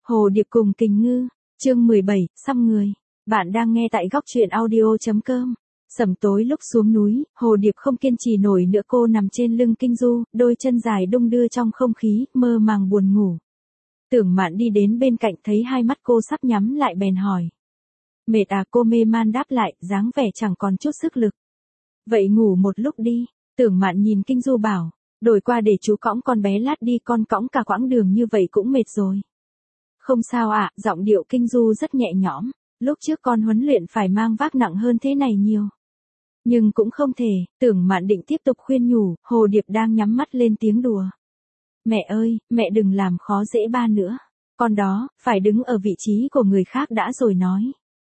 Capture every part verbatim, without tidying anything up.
Hồ Điệp cùng Kình Ngư, chương mười bảy, xăm người. Bạn đang nghe tại góc truyện audio.com. Sẩm tối lúc xuống núi, Hồ Điệp không kiên trì nổi nữa, cô nằm trên lưng Kinh Du, đôi chân dài đung đưa trong không khí, mơ màng buồn ngủ. Tưởng Mạn đi đến bên cạnh thấy hai mắt cô sắp nhắm lại bèn hỏi. Mệt à? Cô mê man đáp lại, dáng vẻ chẳng còn chút sức lực. Vậy ngủ một lúc đi. Tưởng Mạn nhìn Kinh Du bảo, đổi qua để chú cõng con bé lát đi, con cõng cả quãng đường như vậy cũng mệt rồi. Không sao ạ, à, giọng điệu Kinh Du rất nhẹ nhõm, lúc trước con huấn luyện phải mang vác nặng hơn thế này nhiều. Nhưng cũng không thể, Tưởng Mạn định tiếp tục khuyên nhủ, Hồ Điệp đang nhắm mắt lên tiếng đùa. Mẹ ơi, mẹ đừng làm khó dễ ba nữa, con đó, phải đứng ở vị trí của người khác đã rồi nói.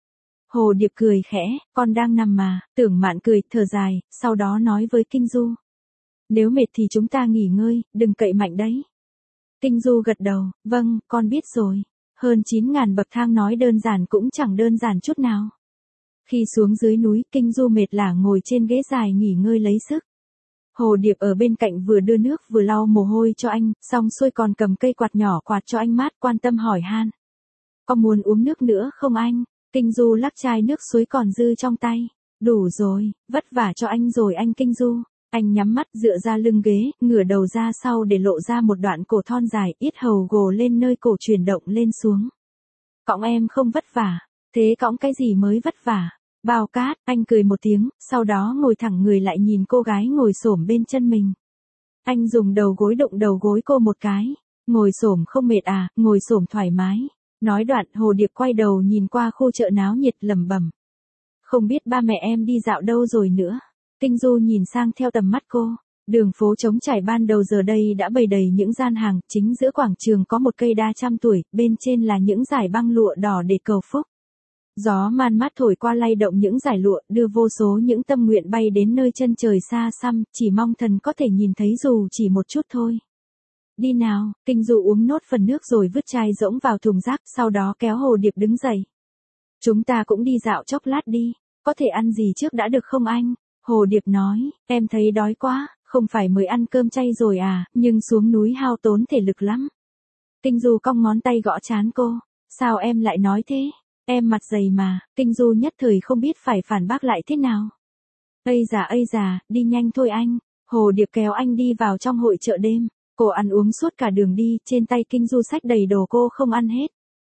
Hồ Điệp cười khẽ, con đang nằm mà. Tưởng Mạn cười, thở dài, sau đó nói với Kinh Du. Nếu mệt thì chúng ta nghỉ ngơi, đừng cậy mạnh đấy. Kinh Du gật đầu, vâng, con biết rồi. Hơn chín ngàn bậc thang nói đơn giản cũng chẳng đơn giản chút nào. Khi xuống dưới núi, Kinh Du mệt lả ngồi trên ghế dài nghỉ ngơi lấy sức. Hồ Điệp ở bên cạnh vừa đưa nước vừa lau mồ hôi cho anh, xong xuôi còn cầm cây quạt nhỏ quạt cho anh mát, quan tâm hỏi han. Có muốn uống nước nữa không anh? Kinh Du lắc chai nước suối còn dư trong tay. Đủ rồi, vất vả cho anh rồi anh Kinh Du. Anh nhắm mắt dựa ra lưng ghế, ngửa đầu ra sau để lộ ra một đoạn cổ thon dài, yết hầu gồ lên nơi cổ chuyển động lên xuống. Cõng em không vất vả. Thế cõng cái gì mới vất vả? Bao cát, anh cười một tiếng, sau đó ngồi thẳng người lại nhìn cô gái ngồi xổm bên chân mình. Anh dùng đầu gối đụng đầu gối cô một cái. Ngồi xổm không mệt à? Ngồi xổm thoải mái. Nói đoạn, Hồ Điệp quay đầu nhìn qua khu chợ náo nhiệt lẩm bẩm. Không biết ba mẹ em đi dạo đâu rồi nữa. Kinh Du nhìn sang theo tầm mắt cô. Đường phố trống trải ban đầu giờ đây đã bày đầy những gian hàng, chính giữa quảng trường có một cây đa trăm tuổi, bên trên là những dải băng lụa đỏ để cầu phúc. Gió man mát thổi qua lay động những dải lụa, đưa vô số những tâm nguyện bay đến nơi chân trời xa xăm, chỉ mong thần có thể nhìn thấy dù chỉ một chút thôi. Đi nào, Kinh Du uống nốt phần nước rồi vứt chai rỗng vào thùng rác, sau đó kéo Hồ Điệp đứng dậy. Chúng ta cũng đi dạo chốc lát đi, có thể ăn gì trước đã được không anh? Hồ Điệp nói, em thấy đói quá, không phải mới ăn cơm chay rồi à, nhưng xuống núi hao tốn thể lực lắm. Kinh Du cong ngón tay gõ trán cô, sao em lại nói thế? Em mặt dày mà. Kinh Du nhất thời không biết phải phản bác lại thế nào. Ây già ây già, đi nhanh thôi anh. Hồ Điệp kéo anh đi vào trong hội chợ đêm. Cô ăn uống suốt cả đường đi, trên tay Kinh Du xách đầy đồ cô không ăn hết.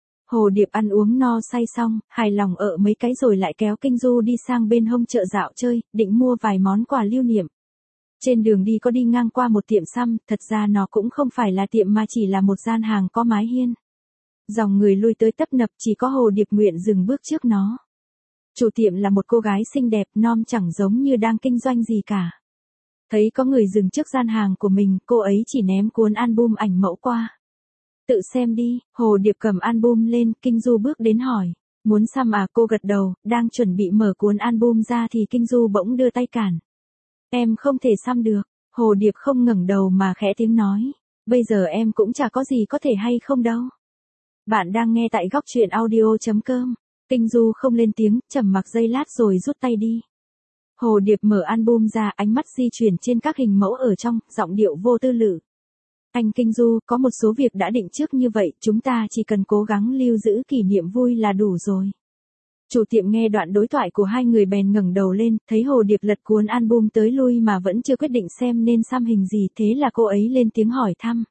Hồ Điệp ăn uống no say xong, hài lòng ở mấy cái rồi lại kéo Kinh Du đi sang bên hông chợ dạo chơi, định mua vài món quà lưu niệm. Trên đường đi có đi ngang qua một tiệm xăm, thật ra nó cũng không phải là tiệm mà chỉ là một gian hàng có mái hiên. Dòng người lui tới tấp nập, chỉ có Hồ Điệp nguyện dừng bước trước nó. Chủ tiệm là một cô gái xinh đẹp non chẳng giống như đang kinh doanh gì cả. Thấy có người dừng trước gian hàng của mình, cô ấy chỉ ném cuốn album ảnh mẫu qua. Tự xem đi. Hồ Điệp cầm album lên, Kinh Du bước đến hỏi. Muốn xăm à? Cô gật đầu, đang chuẩn bị mở cuốn album ra thì Kinh Du bỗng đưa tay cản. Em không thể xăm được. Hồ Điệp không ngẩng đầu mà khẽ tiếng nói. Bây giờ em cũng chả có gì có thể hay không đâu. Bạn đang nghe tại góc truyện audio.com. Kinh Du không lên tiếng, trầm mặc giây lát rồi rút tay đi. Hồ Điệp mở album ra, ánh mắt di chuyển trên các hình mẫu ở trong, giọng điệu vô tư lự. Anh Kinh Du, có một số việc đã định trước như vậy, chúng ta chỉ cần cố gắng lưu giữ kỷ niệm vui là đủ rồi. Chủ tiệm nghe đoạn đối thoại của hai người bèn ngẩng đầu lên, thấy Hồ Điệp lật cuốn album tới lui mà vẫn chưa quyết định xem nên xăm hình gì, thế là cô ấy lên tiếng hỏi thăm.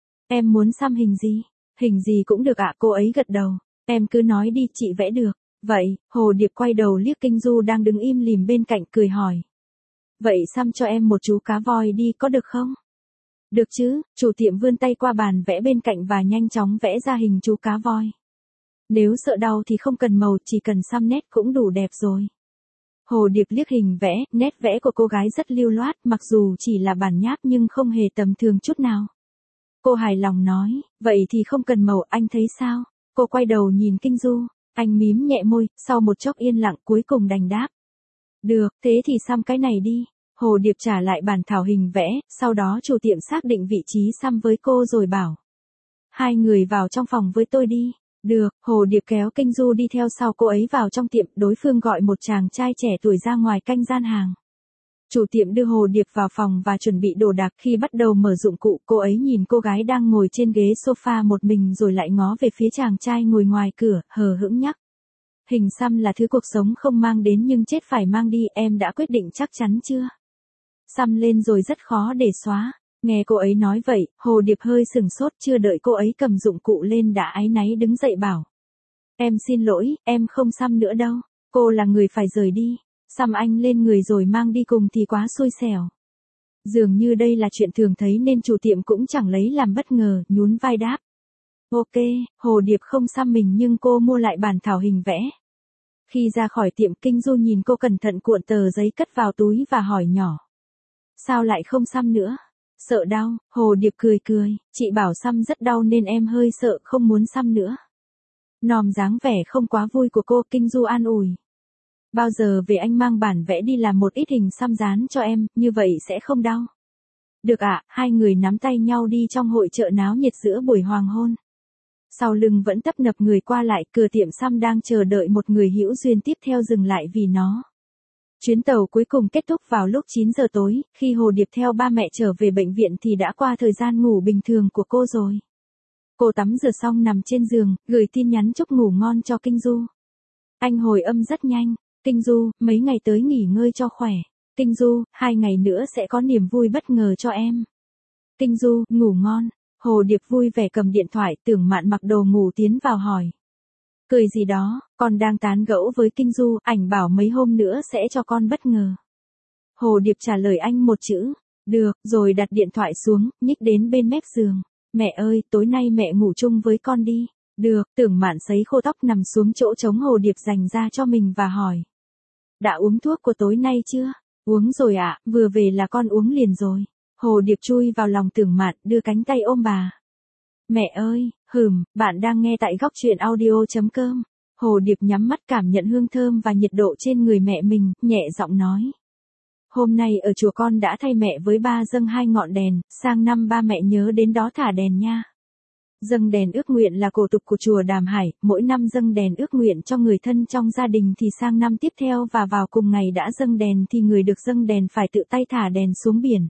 Em muốn xăm hình gì? Hình gì cũng được ạ, cô ấy gật đầu. Em cứ nói đi, chị vẽ được. Vậy, Hồ Điệp quay đầu liếc Kinh Du đang đứng im lìm bên cạnh cười hỏi. Vậy xăm cho em một chú cá voi đi có được không? Được chứ, chủ tiệm vươn tay qua bàn vẽ bên cạnh và nhanh chóng vẽ ra hình chú cá voi. Nếu sợ đau thì không cần màu, chỉ cần xăm nét cũng đủ đẹp rồi. Hồ Điệp liếc hình vẽ, nét vẽ của cô gái rất lưu loát, mặc dù chỉ là bản nháp nhưng không hề tầm thường chút nào. Cô hài lòng nói, vậy thì không cần màu, anh thấy sao? Cô quay đầu nhìn Kinh Du, anh mím nhẹ môi, sau một chốc yên lặng cuối cùng đành đáp. Được, thế thì xăm cái này đi. Hồ Điệp trả lại bản thảo hình vẽ, sau đó chủ tiệm xác định vị trí xăm với cô rồi bảo. Hai người vào trong phòng với tôi đi. Được, Hồ Điệp kéo Kinh Du đi theo sau cô ấy vào trong tiệm, đối phương gọi một chàng trai trẻ tuổi ra ngoài canh gian hàng. Chủ tiệm đưa Hồ Điệp vào phòng và chuẩn bị đồ đạc. Khi bắt đầu mở dụng cụ, cô ấy nhìn cô gái đang ngồi trên ghế sofa một mình rồi lại ngó về phía chàng trai ngồi ngoài cửa, hờ hững nhắc. Hình xăm là thứ cuộc sống không mang đến nhưng chết phải mang đi, em đã quyết định chắc chắn chưa? Xăm lên rồi rất khó để xóa. Nghe cô ấy nói vậy, Hồ Điệp hơi sừng sốt, chưa đợi cô ấy cầm dụng cụ lên đã áy náy đứng dậy bảo. Em xin lỗi, em không xăm nữa đâu. Cô là người phải rời đi. Xăm anh lên người rồi mang đi cùng thì quá xui xẻo. Dường như đây là chuyện thường thấy nên chủ tiệm cũng chẳng lấy làm bất ngờ, nhún vai đáp. Ok, Hồ Điệp không xăm mình nhưng cô mua lại bản thảo hình vẽ. Khi ra khỏi tiệm, Kinh Du nhìn cô cẩn thận cuộn tờ giấy cất vào túi và hỏi nhỏ. Sao lại không xăm nữa? Sợ đau, Hồ Điệp cười cười, chị bảo xăm rất đau nên em hơi sợ không muốn xăm nữa. Nòm dáng vẻ không quá vui của cô, Kinh Du an ủi. Bao giờ về anh mang bản vẽ đi làm một ít hình xăm dán cho em, như vậy sẽ không đau. Được ạ, hai người nắm tay nhau đi trong hội chợ náo nhiệt giữa buổi hoàng hôn. Sau lưng vẫn tấp nập người qua lại, cửa tiệm xăm đang chờ đợi một người hữu duyên tiếp theo dừng lại vì nó. Chuyến tàu cuối cùng kết thúc vào lúc chín giờ tối, khi Hồ Điệp theo ba mẹ trở về bệnh viện thì đã qua thời gian ngủ bình thường của cô rồi. Cô tắm rửa xong nằm trên giường, gửi tin nhắn chúc ngủ ngon cho Kinh Du. Anh hồi âm rất nhanh. Kinh Du, mấy ngày tới nghỉ ngơi cho khỏe. Kinh Du, hai ngày nữa sẽ có niềm vui bất ngờ cho em. Kinh Du, ngủ ngon. Hồ Điệp vui vẻ cầm điện thoại, Tưởng Mạn mặc đồ ngủ tiến vào hỏi. Cười gì đó, con đang tán gẫu với Kinh Du, ảnh bảo mấy hôm nữa sẽ cho con bất ngờ. Hồ Điệp trả lời anh một chữ, được, rồi đặt điện thoại xuống, nhích đến bên mép giường. Mẹ ơi, tối nay mẹ ngủ chung với con đi. Được, Tưởng Mạn sấy khô tóc nằm xuống chỗ trống Hồ Điệp dành ra cho mình và hỏi. Đã uống thuốc của tối nay chưa? Uống rồi ạ, à, vừa về là con uống liền rồi. Hồ Điệp chui vào lòng Tưởng Mạn, đưa cánh tay ôm bà. Mẹ ơi, hừm, bạn đang nghe tại góc truyện audio.com. Hồ Điệp nhắm mắt cảm nhận hương thơm và nhiệt độ trên người mẹ mình, nhẹ giọng nói. Hôm nay ở chùa con đã thay mẹ với ba dâng hai ngọn đèn, sang năm ba mẹ nhớ đến đó thả đèn nha. Dâng đèn ước nguyện là cổ tục của chùa Đàm Hải, mỗi năm dâng đèn ước nguyện cho người thân trong gia đình thì sang năm tiếp theo và vào cùng ngày đã dâng đèn thì người được dâng đèn phải tự tay thả đèn xuống biển.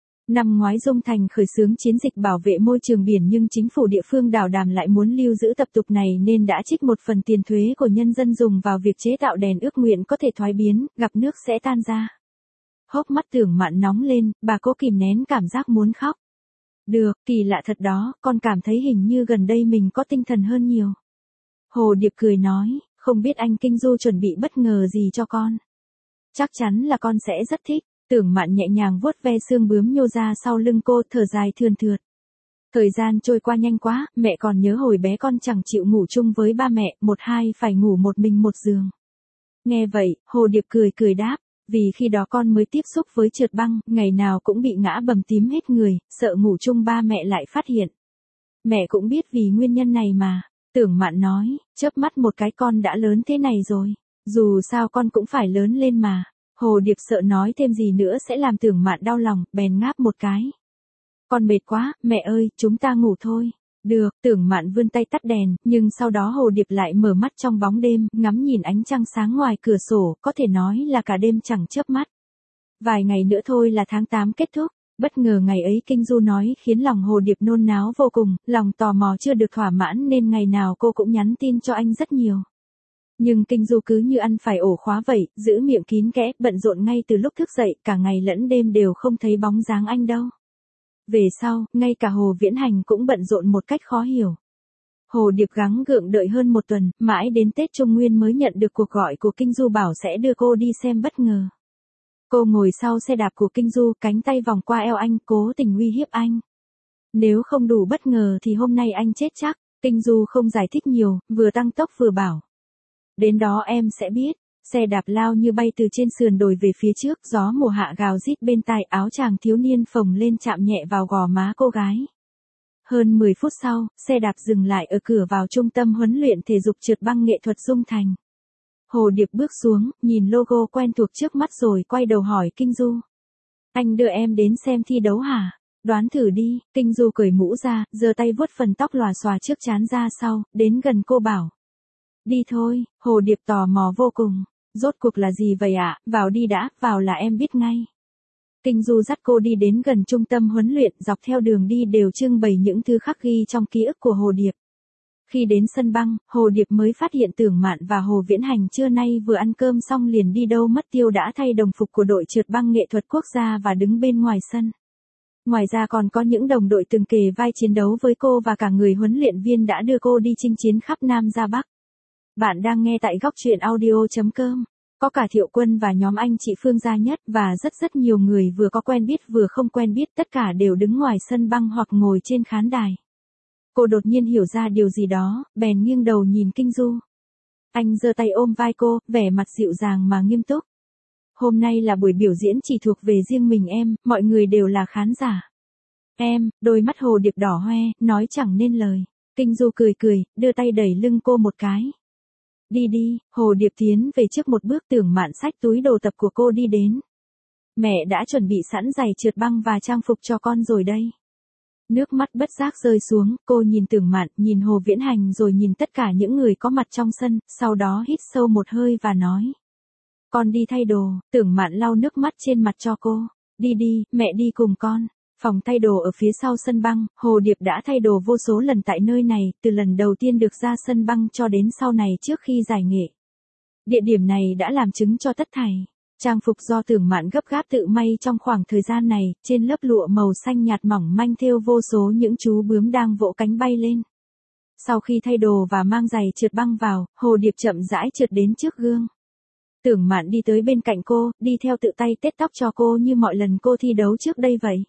Năm ngoái Dung Thành khởi xướng chiến dịch bảo vệ môi trường biển nhưng chính phủ địa phương đảo Đàm lại muốn lưu giữ tập tục này nên đã trích một phần tiền thuế của nhân dân dùng vào việc chế tạo đèn ước nguyện có thể thoái biến, gặp nước sẽ tan ra. Hốc mắt Tưởng Mạn nóng lên, bà cố kìm nén cảm giác muốn khóc. Được, kỳ lạ thật đó, con cảm thấy hình như gần đây mình có tinh thần hơn nhiều. Hồ Điệp cười nói, không biết anh Kinh Du chuẩn bị bất ngờ gì cho con. Chắc chắn là con sẽ rất thích. Tưởng Mạn nhẹ nhàng vuốt ve xương bướm nhô ra sau lưng cô, thở dài thườn thượt. Thời gian trôi qua nhanh quá, mẹ còn nhớ hồi bé con chẳng chịu ngủ chung với ba mẹ, một hai phải ngủ một mình một giường. Nghe vậy, Hồ Điệp cười cười đáp, vì khi đó con mới tiếp xúc với trượt băng, ngày nào cũng bị ngã bầm tím hết người, sợ ngủ chung ba mẹ lại phát hiện. Mẹ cũng biết vì nguyên nhân này mà. Tưởng Mạn nói, chớp mắt một cái con đã lớn thế này rồi. Dù sao con cũng phải lớn lên mà. Hồ Điệp sợ nói thêm gì nữa sẽ làm Tưởng Mạn đau lòng, bèn ngáp một cái. Con mệt quá, mẹ ơi, chúng ta ngủ thôi. Được, Tưởng Mạn vươn tay tắt đèn, nhưng sau đó Hồ Điệp lại mở mắt trong bóng đêm, ngắm nhìn ánh trăng sáng ngoài cửa sổ, có thể nói là cả đêm chẳng chớp mắt. Vài ngày nữa thôi là tháng tám kết thúc, bất ngờ ngày ấy Kinh Du nói khiến lòng Hồ Điệp nôn náo vô cùng, lòng tò mò chưa được thỏa mãn nên ngày nào cô cũng nhắn tin cho anh rất nhiều. Nhưng Kinh Du cứ như ăn phải ổ khóa vậy, giữ miệng kín kẽ, bận rộn ngay từ lúc thức dậy, cả ngày lẫn đêm đều không thấy bóng dáng anh đâu. Về sau, ngay cả Hồ Viễn Hành cũng bận rộn một cách khó hiểu. Hồ Điệp gắng gượng đợi hơn một tuần, mãi đến Tết Trung Nguyên mới nhận được cuộc gọi của Kinh Du bảo sẽ đưa cô đi xem bất ngờ. Cô ngồi sau xe đạp của Kinh Du, cánh tay vòng qua eo anh, cố tình uy hiếp anh. Nếu không đủ bất ngờ thì hôm nay anh chết chắc. Kinh Du không giải thích nhiều, vừa tăng tốc vừa bảo. Đến đó em sẽ biết. Xe đạp lao như bay từ trên sườn đồi về phía trước, gió mùa hạ gào rít bên tai, áo chàng thiếu niên phồng lên chạm nhẹ vào gò má cô gái. Hơn mười phút sau, xe đạp dừng lại ở cửa vào trung tâm huấn luyện thể dục trượt băng nghệ thuật Dung Thành. Hồ Điệp bước xuống, nhìn logo quen thuộc trước mắt rồi quay đầu hỏi Kinh Du. Anh đưa em đến xem thi đấu hả? Đoán thử đi. Kinh Du cởi mũ ra, giơ tay vuốt phần tóc lòa xòa trước trán ra sau, đến gần cô bảo. Đi thôi. Hồ Điệp tò mò vô cùng. Rốt cuộc là gì vậy ạ? À? Vào đi đã, vào là em biết ngay. Kinh Du dắt cô đi đến gần trung tâm huấn luyện, dọc theo đường đi đều trưng bày những thứ khắc ghi trong ký ức của Hồ Điệp. Khi đến sân băng, Hồ Điệp mới phát hiện Tưởng Mạn và Hồ Viễn Hành trưa nay vừa ăn cơm xong liền đi đâu mất tiêu đã thay đồng phục của đội trượt băng nghệ thuật quốc gia và đứng bên ngoài sân. Ngoài ra còn có những đồng đội từng kề vai chiến đấu với cô và cả người huấn luyện viên đã đưa cô đi chinh chiến khắp Nam ra Bắc. Bạn đang nghe tại góc truyện audio chấm com. Có cả Thiệu Quân và nhóm anh chị Phương Gia Nhất và rất rất nhiều người vừa có quen biết vừa không quen biết, tất cả đều đứng ngoài sân băng hoặc ngồi trên khán đài. Cô đột nhiên hiểu ra điều gì đó, bèn nghiêng đầu nhìn Kinh Du. Anh giơ tay ôm vai cô, vẻ mặt dịu dàng mà nghiêm túc. Hôm nay là buổi biểu diễn chỉ thuộc về riêng mình em, mọi người đều là khán giả. Em, đôi mắt Hồ Điệp đỏ hoe, nói chẳng nên lời. Kinh Du cười cười, đưa tay đẩy lưng cô một cái. Đi đi, Hồ Điệp tiến về trước một bước, Tưởng Mạn xách túi đồ tập của cô đi đến. Mẹ đã chuẩn bị sẵn giày trượt băng và trang phục cho con rồi đây. Nước mắt bất giác rơi xuống, cô nhìn Tưởng Mạn, nhìn Hồ Viễn Hành rồi nhìn tất cả những người có mặt trong sân, sau đó hít sâu một hơi và nói. Con đi thay đồ. Tưởng Mạn lau nước mắt trên mặt cho cô. Đi đi, mẹ đi cùng con. Phòng thay đồ ở phía sau sân băng, Hồ Điệp đã thay đồ vô số lần tại nơi này, từ lần đầu tiên được ra sân băng cho đến sau này trước khi giải nghệ. Địa điểm này đã làm chứng cho tất thảy. Trang phục do Tưởng Mạn gấp gáp tự may trong khoảng thời gian này, trên lớp lụa màu xanh nhạt mỏng manh thêu vô số những chú bướm đang vỗ cánh bay lên. Sau khi thay đồ và mang giày trượt băng vào, Hồ Điệp chậm rãi trượt đến trước gương. Tưởng Mạn đi tới bên cạnh cô, đi theo tự tay tết tóc cho cô như mọi lần cô thi đấu trước đây vậy.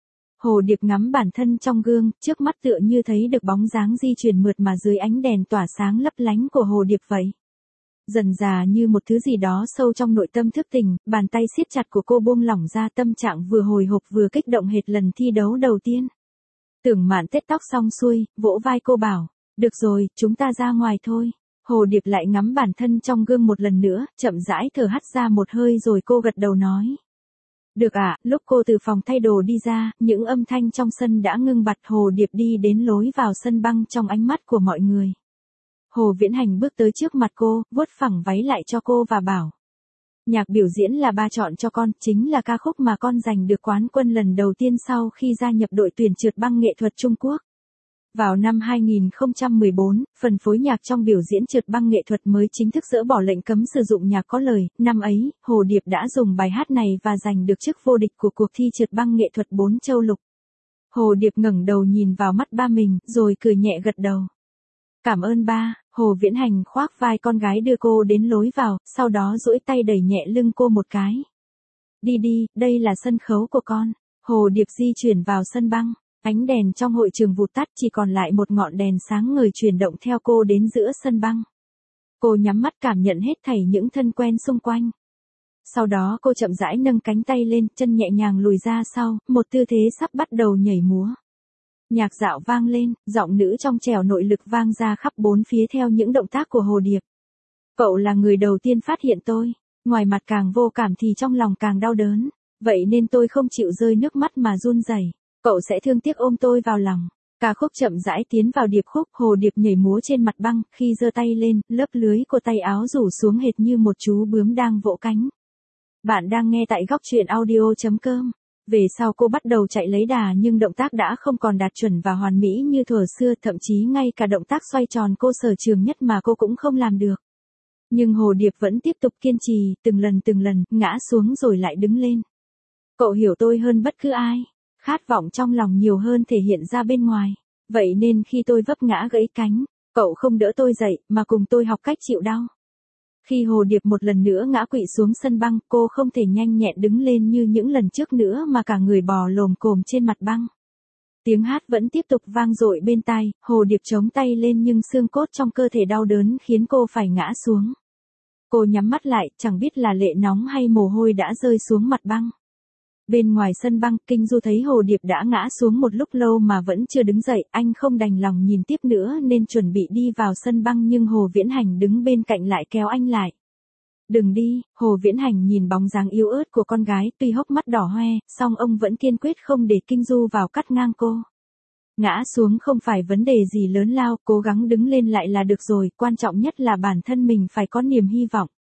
Hồ Điệp ngắm bản thân trong gương, trước mắt tựa như thấy được bóng dáng di chuyển mượt mà dưới ánh đèn tỏa sáng lấp lánh của Hồ Điệp vậy. Dần dà như một thứ gì đó sâu trong nội tâm thức tỉnh, bàn tay siết chặt của cô buông lỏng ra, tâm trạng vừa hồi hộp vừa kích động hệt lần thi đấu đầu tiên. Tưởng Mạn tết tóc xong xuôi, vỗ vai cô bảo, được rồi, chúng ta ra ngoài thôi. Hồ Điệp lại ngắm bản thân trong gương một lần nữa, chậm rãi thở hắt ra một hơi rồi cô gật đầu nói. Được ạ, à, lúc cô từ phòng thay đồ đi ra, những âm thanh trong sân đã ngưng bặt. Hồ Điệp đi đến lối vào sân băng trong ánh mắt của mọi người. Hồ Viễn Hành bước tới trước mặt cô, vuốt phẳng váy lại cho cô và bảo. Nhạc biểu diễn là ba chọn cho con, chính là ca khúc mà con giành được quán quân lần đầu tiên sau khi gia nhập đội tuyển trượt băng nghệ thuật Trung Quốc. Vào năm hai nghìn không trăm mười bốn, phần phối nhạc trong biểu diễn trượt băng nghệ thuật mới chính thức dỡ bỏ lệnh cấm sử dụng nhạc có lời. Năm ấy, Hồ Điệp đã dùng bài hát này và giành được chức vô địch của cuộc thi trượt băng nghệ thuật bốn châu lục. Hồ Điệp ngẩng đầu nhìn vào mắt ba mình, rồi cười nhẹ gật đầu. Cảm ơn ba. Hồ Viễn Hành khoác vai con gái đưa cô đến lối vào, sau đó duỗi tay đẩy nhẹ lưng cô một cái. Đi đi, đây là sân khấu của con. Hồ Điệp di chuyển vào sân băng. Ánh đèn trong hội trường vụt tắt, chỉ còn lại một ngọn đèn sáng ngời chuyển động theo cô đến giữa sân băng. Cô nhắm mắt cảm nhận hết thảy những thân quen xung quanh. Sau đó cô chậm rãi nâng cánh tay lên, chân nhẹ nhàng lùi ra sau, một tư thế sắp bắt đầu nhảy múa. Nhạc dạo vang lên, giọng nữ trong trẻo nội lực vang ra khắp bốn phía theo những động tác của Hồ Điệp. Cậu là người đầu tiên phát hiện tôi, ngoài mặt càng vô cảm thì trong lòng càng đau đớn, vậy nên tôi không chịu rơi nước mắt mà run rẩy. Cậu sẽ thương tiếc ôm tôi vào lòng. Ca khúc chậm rãi tiến vào điệp khúc, Hồ Điệp nhảy múa trên mặt băng, khi giơ tay lên, lớp lưới của tay áo rủ xuống hệt như một chú bướm đang vỗ cánh. Bạn đang nghe tại góc truyện audio chấm com. Về sau cô bắt đầu chạy lấy đà nhưng động tác đã không còn đạt chuẩn và hoàn mỹ như thuở xưa, thậm chí ngay cả động tác xoay tròn cô sở trường nhất mà cô cũng không làm được. Nhưng Hồ Điệp vẫn tiếp tục kiên trì, từng lần từng lần, ngã xuống rồi lại đứng lên. Cậu hiểu tôi hơn bất cứ ai. Khát vọng trong lòng nhiều hơn thể hiện ra bên ngoài. Vậy nên khi tôi vấp ngã gãy cánh, cậu không đỡ tôi dậy, mà cùng tôi học cách chịu đau. Khi Hồ Điệp một lần nữa ngã quỵ xuống sân băng, cô không thể nhanh nhẹn đứng lên như những lần trước nữa mà cả người bò lồm cồm trên mặt băng. Tiếng hát vẫn tiếp tục vang dội bên tai, Hồ Điệp chống tay lên nhưng xương cốt trong cơ thể đau đớn khiến cô phải ngã xuống. Cô nhắm mắt lại, chẳng biết là lệ nóng hay mồ hôi đã rơi xuống mặt băng. Bên ngoài sân băng, Kinh Du thấy Hồ Điệp đã ngã xuống một lúc lâu mà vẫn chưa đứng dậy, anh không đành lòng nhìn tiếp nữa nên chuẩn bị đi vào sân băng nhưng Hồ Viễn Hành đứng bên cạnh lại kéo anh lại. Đừng đi. Hồ Viễn Hành nhìn bóng dáng yếu ớt của con gái, tuy hốc mắt đỏ hoe, song ông vẫn kiên quyết không để Kinh Du vào cắt ngang cô. Ngã xuống không phải vấn đề gì lớn lao, cố gắng đứng lên lại là được rồi, quan trọng nhất là bản thân mình phải có niềm hy vọng.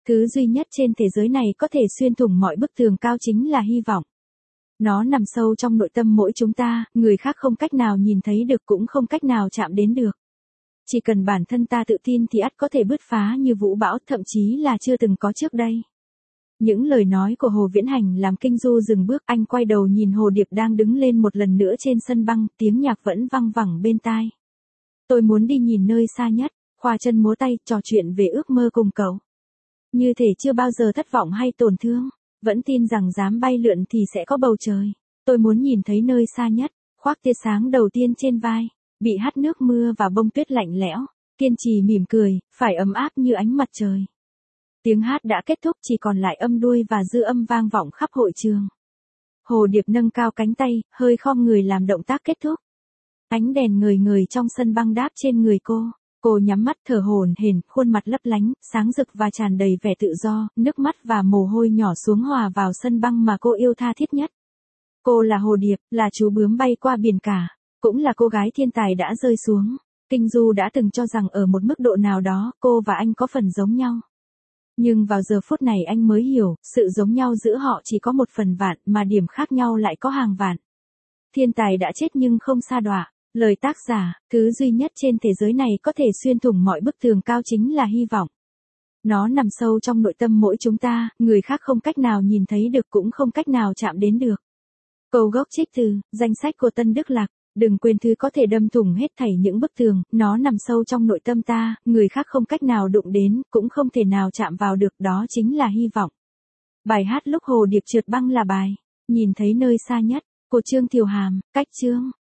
Thứ duy nhất trên thế giới này có thể xuyên thủng mọi bức tường cao chính là hy vọng. Nó nằm sâu trong nội tâm mỗi chúng ta, người khác không cách nào nhìn thấy được cũng không cách nào chạm đến được. Chỉ cần bản thân ta tự tin thì ắt có thể bứt phá như vũ bão, thậm chí là chưa từng có trước đây. Những lời nói của Hồ Viễn Hành làm Kinh Du dừng bước, anh quay đầu nhìn Hồ Điệp đang đứng lên một lần nữa trên sân băng, tiếng nhạc vẫn văng vẳng bên tai. Tôi muốn đi nhìn nơi xa nhất, khoa chân múa tay, trò chuyện về ước mơ cùng cậu. Như thể chưa bao giờ thất vọng hay tổn thương, vẫn tin rằng dám bay lượn thì sẽ có bầu trời. Tôi muốn nhìn thấy nơi xa nhất, khoác tia sáng đầu tiên trên vai, bị hắt nước mưa và bông tuyết lạnh lẽo, kiên trì mỉm cười, phải ấm áp như ánh mặt trời. Tiếng hát đã kết thúc, chỉ còn lại âm đuôi và dư âm vang vọng khắp hội trường. Hồ Điệp nâng cao cánh tay, hơi khom người làm động tác kết thúc. Ánh đèn ngời ngời trong sân băng đáp trên người cô. Cô nhắm mắt thở hổn hển, khuôn mặt lấp lánh, sáng rực và tràn đầy vẻ tự do, nước mắt và mồ hôi nhỏ xuống hòa vào sân băng mà cô yêu tha thiết nhất. Cô là Hồ Điệp, là chú bướm bay qua biển cả, cũng là cô gái thiên tài đã rơi xuống. Kinh Du đã từng cho rằng ở một mức độ nào đó, cô và anh có phần giống nhau. Nhưng vào giờ phút này anh mới hiểu, sự giống nhau giữa họ chỉ có một phần vạn, mà điểm khác nhau lại có hàng vạn. Thiên tài đã chết nhưng không sa đọa. Lời tác giả, thứ duy nhất trên thế giới này có thể xuyên thủng mọi bức tường cao chính là hy vọng. Nó nằm sâu trong nội tâm mỗi chúng ta, người khác không cách nào nhìn thấy được cũng không cách nào chạm đến được. Câu gốc trích từ danh sách của Tân Đức Lạc. Đừng quên thứ có thể đâm thủng hết thảy những bức tường, nó nằm sâu trong nội tâm ta, người khác không cách nào đụng đến, cũng không thể nào chạm vào được, đó chính là hy vọng. Bài hát Lúc Hồ Điệp trượt băng là bài Nhìn thấy nơi xa nhất, của Trương Thiều Hàm, cách chương.